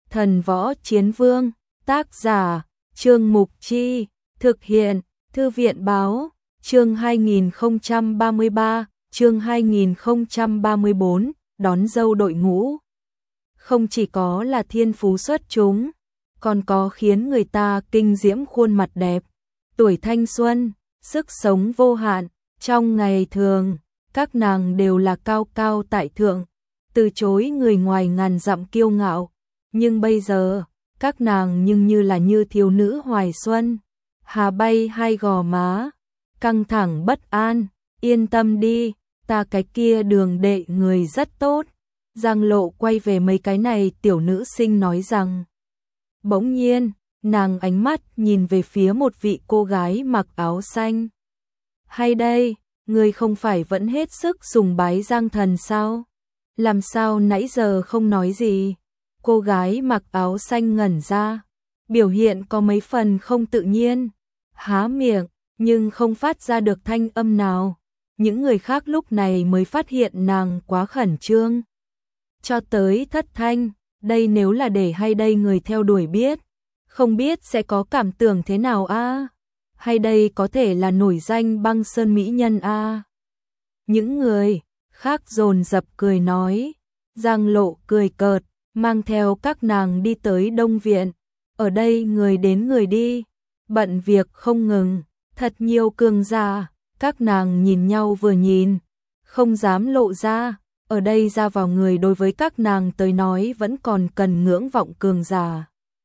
Thần Võ Chiến Vương, tác giả Trương Mục Chi, thực hiện Thư viện Báo, chương 2033, chương 2034, đón dâu đội ngũ. Không chỉ có là thiên phú xuất chúng, còn có khiến người ta kinh diễm khuôn mặt đẹp, tuổi thanh xuân, sức sống vô hạn. Trong ngày thường, các nàng đều là cao cao tại thượng, từ chối người ngoài ngàn dặm kiêu ngạo, nhưng bây giờ, các nàng nhưng như là như thiếu nữ hoài xuân, hà bay hai gò má, căng thẳng bất an. Yên tâm đi, ta cái kia Đường đệ người rất tốt. Giang Lộ quay về mấy cái này tiểu nữ sinh nói rằng. Bỗng nhiên, nàng ánh mắt nhìn về phía một vị cô gái mặc áo xanh. Hay đây, người không phải vẫn hết sức sùng bái Giang Thần sao? Làm sao nãy giờ không nói gì? Cô gái mặc áo xanh ngẩn ra, biểu hiện có mấy phần không tự nhiên, há miệng nhưng không phát ra được thanh âm nào. Những người khác lúc này mới phát hiện nàng quá khẩn trương, cho tới thất thanh. Đây nếu là để hay đây người theo đuổi biết, không biết sẽ có cảm tưởng thế nào a? Hay đây có thể là nổi danh băng sơn mỹ nhân a? Những người khác dồn dập cười nói. Giang Lộ cười cợt, mang theo các nàng đi tới Đông Viện. Ở đây người đến người đi, bận việc không ngừng, thật nhiều cường giả. Các nàng nhìn nhau vừa nhìn, không dám lộ ra. Ở đây ra vào người đối với các nàng tới nói vẫn còn cần ngưỡng vọng cường giả.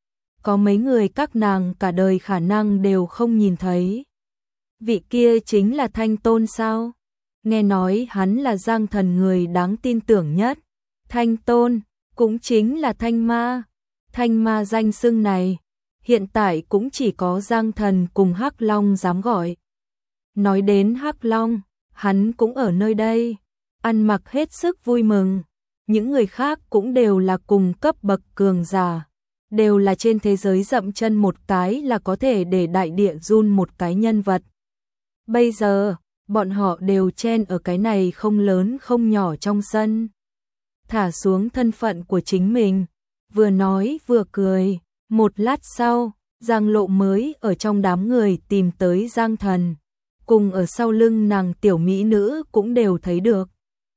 Có mấy người các nàng cả đời khả năng đều không nhìn thấy. Vị kia chính là Thanh Tôn sao? Nghe nói hắn là Giang Thần người đáng tin tưởng nhất. Thanh Tôn cũng chính là Thanh Ma. Thanh Ma danh xưng này hiện tại cũng chỉ có Giang Thần cùng Hắc Long dám gọi. Nói đến Hắc Long, hắn cũng ở nơi đây, ăn mặc hết sức vui mừng. Những người khác cũng đều là cùng cấp bậc cường giả, đều là trên thế giới dậm chân một cái là có thể để đại địa run một cái nhân vật. Bây giờ, bọn họ đều chen ở cái này không lớn không nhỏ trong sân. Thả xuống thân phận của chính mình, vừa nói vừa cười. Một lát sau, Giang Lộ mới ở trong đám người tìm tới Giang Thần. Cùng ở sau lưng nàng tiểu mỹ nữ cũng đều thấy được.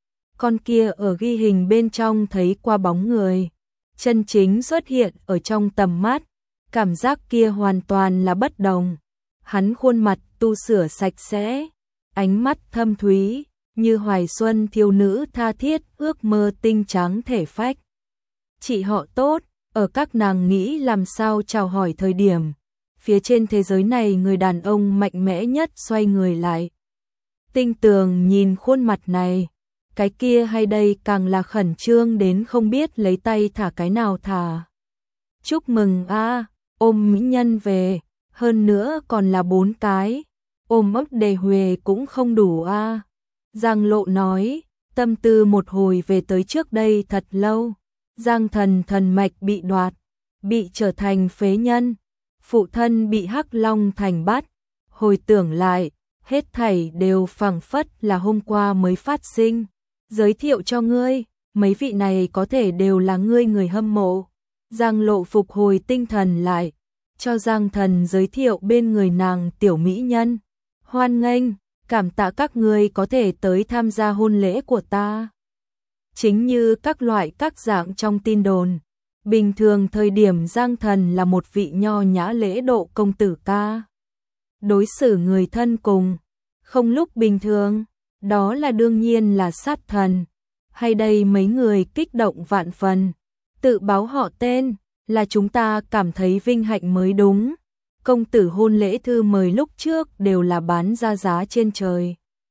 Con kia ở ghi hình bên trong thấy qua bóng người, chân chính xuất hiện ở trong tầm mắt, cảm giác kia hoàn toàn là bất đồng. Hắn khuôn mặt tu sửa sạch sẽ, ánh mắt thâm thúy, như hoài xuân thiếu nữ tha thiết ước mơ tinh trắng thể phách. Chị họ tốt, ở các nàng nghĩ làm sao chào hỏi thời điểm, phía trên thế giới này người đàn ông mạnh mẽ nhất xoay người lại. Tinh Tường nhìn khuôn mặt này, cái kia hay đây càng là khẩn trương đến không biết lấy tay thả cái nào thả. Chúc mừng a, ôm mỹ nhân về, hơn nữa còn là 4 cái, ôm ấp đề huề cũng không đủ a. Giang Lộ nói, tâm tư một hồi về tới trước đây thật lâu. Giang Thần thần mạch bị đoạt, bị trở thành phế nhân, phụ thân bị Hắc Long thành bắt. Hồi tưởng lại, hết thảy đều phảng phất là hôm qua mới phát sinh. Giới thiệu cho ngươi, mấy vị này có thể đều là ngươi người hâm mộ. Giang Lộ phục hồi tinh thần lại, cho Giang Thần giới thiệu bên người nàng tiểu mỹ nhân. Hoan nghênh, cảm tạ các ngươi có thể tới tham gia hôn lễ của ta. Chính như các loại các dạng trong tin đồn, bình thường thời điểm Giang Thần là một vị nho nhã lễ độ công tử ca. Đối xử người thân cùng, không lúc bình thường, đó là đương nhiên là sát thần. Hay đây mấy người kích động vạn phần, tự báo họ tên, là chúng ta cảm thấy vinh hạnh mới đúng. Công tử hôn lễ thư mời lúc trước đều là bán ra giá trên trời.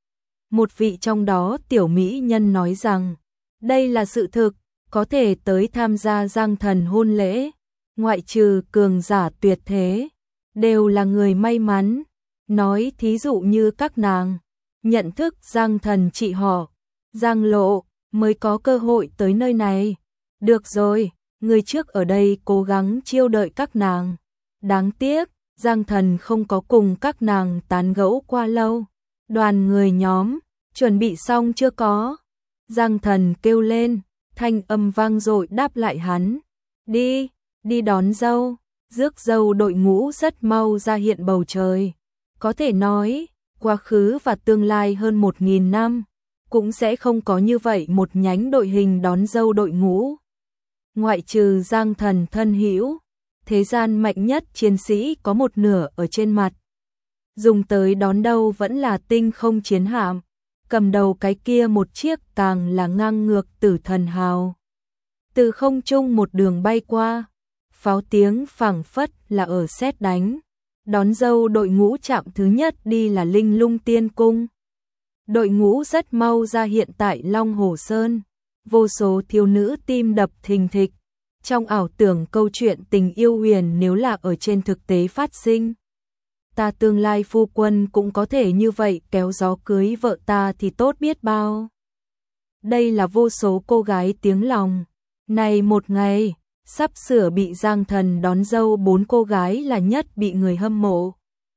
Một vị trong đó tiểu mỹ nhân nói rằng, đây là sự thực, có thể tới tham gia Giang Thần hôn lễ, ngoại trừ cường giả tuyệt thế, đều là người may mắn. Nói thí dụ như các nàng, nhận thức Giang Thần chị họ, Giang Lộ, mới có cơ hội tới nơi này. Được rồi, người trước ở đây cố gắng chiêu đợi các nàng. Đáng tiếc, Giang Thần không có cùng các nàng tán gẫu qua lâu. Đoàn người nhóm, chuẩn bị xong chưa có? Giang Thần kêu lên, thanh âm vang dội đáp lại hắn. Đi, đi đón dâu, rước dâu đội ngũ rất mau ra hiện bầu trời. Có thể nói, quá khứ và tương lai hơn 1000 năm, cũng sẽ không có như vậy một nhánh đội hình đón dâu đội ngũ. Ngoại trừ Giang Thần thân hữu, thế gian mạnh nhất chiến sĩ có một nửa ở trên mặt. Dùng tới đón đầu vẫn là tinh không chiến hạm, cầm đầu cái kia một chiếc càng là ngang ngược Tử Thần Hào. Từ không trung một đường bay qua, pháo tiếng phảng phất là ở sét đánh. Đón dâu đội ngũ chạm thứ nhất đi là Linh Lung Tiên Cung. Đội ngũ rất mau ra hiện tại Long Hồ Sơn, vô số thiếu nữ tim đập thình thịch, trong ảo tưởng câu chuyện tình yêu huyền nếu là ở trên thực tế phát sinh. Ta tương lai phu quân cũng có thể như vậy kéo gió cưới vợ ta thì tốt biết bao. Đây là vô số cô gái tiếng lòng. Này một ngày, sắp sửa bị Giang Thần đón dâu 4 cô gái là nhất bị người hâm mộ.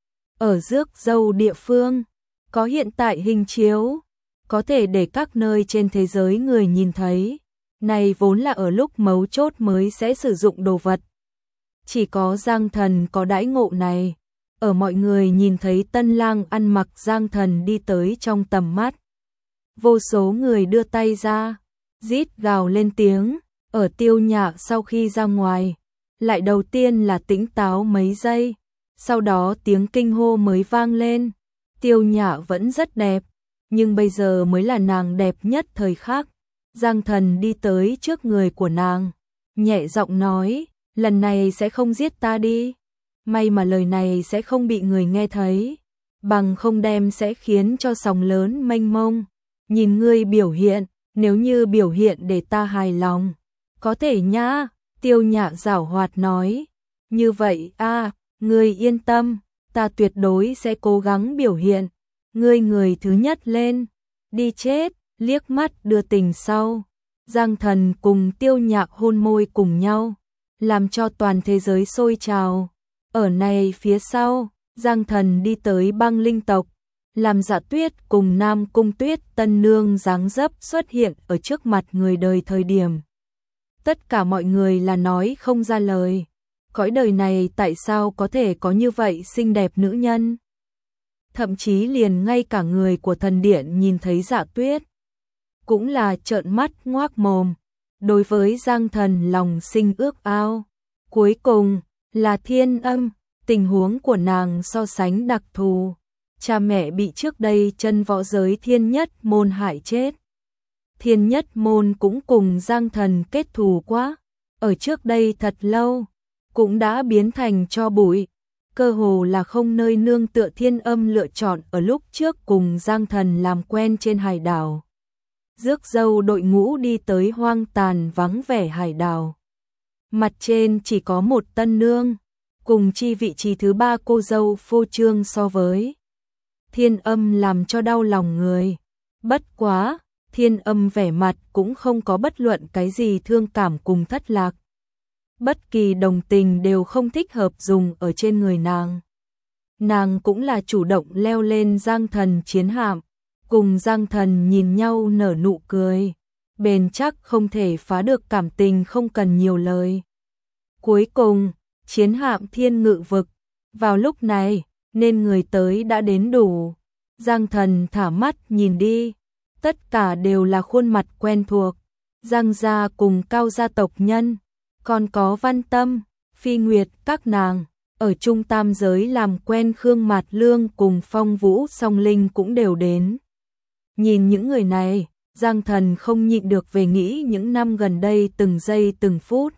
Ở rước dâu địa phương, có hiện tại hình chiếu, có thể để các nơi trên thế giới người nhìn thấy. Này vốn là ở lúc mấu chốt mới sẽ sử dụng đồ vật. Chỉ có Giang Thần có đãi ngộ này. Ở mọi người nhìn thấy tân lang ăn mặc Giang Thần đi tới trong tầm mắt. Vô số người đưa tay ra, rít gào lên tiếng. Ở Tiêu Nhạ sau khi ra ngoài, lại đầu tiên là tĩnh táo mấy giây, sau đó tiếng kinh hô mới vang lên. Tiêu Nhạ vẫn rất đẹp, nhưng bây giờ mới là nàng đẹp nhất thời khắc. Giang Thần đi tới trước người của nàng, nhẹ giọng nói, lần này sẽ không giết ta đi. May mà lời này sẽ không bị người nghe thấy, bằng không đem sẽ khiến cho sóng lớn mênh mông. Nhìn ngươi biểu hiện, nếu như biểu hiện để ta hài lòng. Có thể nhá, Tiêu Nhạ giảo hoạt nói. Như vậy ngươi yên tâm, ta tuyệt đối sẽ cố gắng biểu hiện. Ngươi người thứ nhất lên, đi chết, liếc mắt đưa tình sau. Giang Thần cùng Tiêu Nhạ hôn môi cùng nhau, làm cho toàn thế giới sôi trào. Ở này phía sau, Giang Thần đi tới băng linh tộc, làm Dạ Tuyết cùng Nam Cung Tuyết tân nương dáng dấp xuất hiện ở trước mặt người đời thời điểm. Tất cả mọi người là nói không ra lời. Cõi đời này tại sao có thể có như vậy xinh đẹp nữ nhân? Thậm chí liền ngay cả người của thần điện nhìn thấy Dạ Tuyết cũng là trợn mắt ngoác mồm. Đối với Giang Thần lòng sinh ước ao. Cuối cùng là Thiên Âm, tình huống của nàng so sánh đặc thù. Cha mẹ bị trước đây chân võ giới Thiên Nhất Môn hại chết. Thiên Nhất Môn cũng cùng Giang Thần kết thù quá, ở trước đây thật lâu, cũng đã biến thành tro bụi, cơ hồ là không nơi nương tựa. Thiên Âm lựa chọn ở lúc trước cùng Giang Thần làm quen trên hải đảo. Rước dâu đội ngũ đi tới hoang tàn vắng vẻ hải đảo. Mặt trên chỉ có một tân nương, cùng chi vị trí thứ 3 cô dâu phô trương so với. Thiên Âm làm cho đau lòng người. Bất quá, Thiên Âm vẻ mặt cũng không có bất luận cái gì thương cảm cùng thất lạc. Bất kỳ đồng tình đều không thích hợp dùng ở trên người nàng. Nàng cũng là chủ động leo lên Giang Thần chiến hạm, cùng Giang Thần nhìn nhau nở nụ cười. Bền chắc không thể phá được cảm tình không cần nhiều lời. Cuối cùng, chiến hạm Thiên Ngự Vực. Vào lúc này, nên người tới đã đến đủ. Giang Thần thả mắt nhìn đi. Tất cả đều là khuôn mặt quen thuộc. Giang gia cùng Cao gia tộc nhân. Còn có Văn Tâm, Phi Nguyệt các nàng. Ở Trung Tam giới làm quen Khương Mạt Lương cùng Phong Vũ Song Linh cũng đều đến. Nhìn những người này, Giang Thần không nhịn được về nghĩ những năm gần đây từng giây từng phút.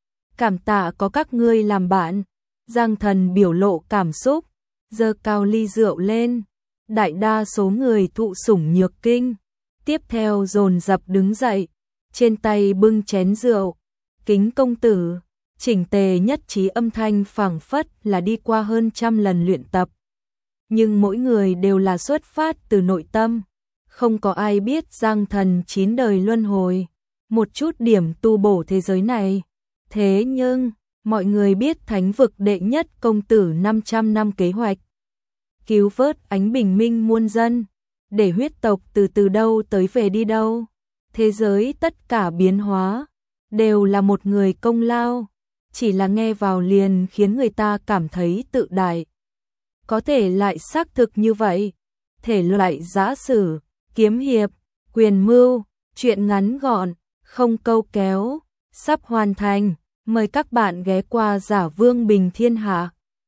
Cảm tạ có các ngươi làm bạn. Giang Thần biểu lộ cảm xúc, giơ cao ly rượu lên. Đại đa số người thụ sủng nhược kinh, tiếp theo dồn dập đứng dậy, trên tay bưng chén rượu. Kính công tử, chỉnh tề nhất trí âm thanh phảng phất là đi qua hơn 100 lần luyện tập. Nhưng mỗi người đều là xuất phát từ nội tâm, không có ai biết Giang Thần 9 đời luân hồi, một chút điểm tu bổ thế giới này. Thế nhưng, mọi người biết Thánh vực đệ nhất công tử 500 năm kế hoạch. Cứu vớt ánh bình minh muôn dân, để huyết tộc từ đâu tới về đi đâu. Thế giới tất cả biến hóa, đều là một người công lao. chỉ là nghe vào liền khiến người ta cảm thấy tự đại. Có thể lại xác thực như vậy. Thể loại giã sử, kiếm hiệp, quyền mưu, truyện ngắn gọn, không câu kéo, sắp hoàn thành. Mời các bạn ghé qua Giả Vương Bình Thiên Hạ.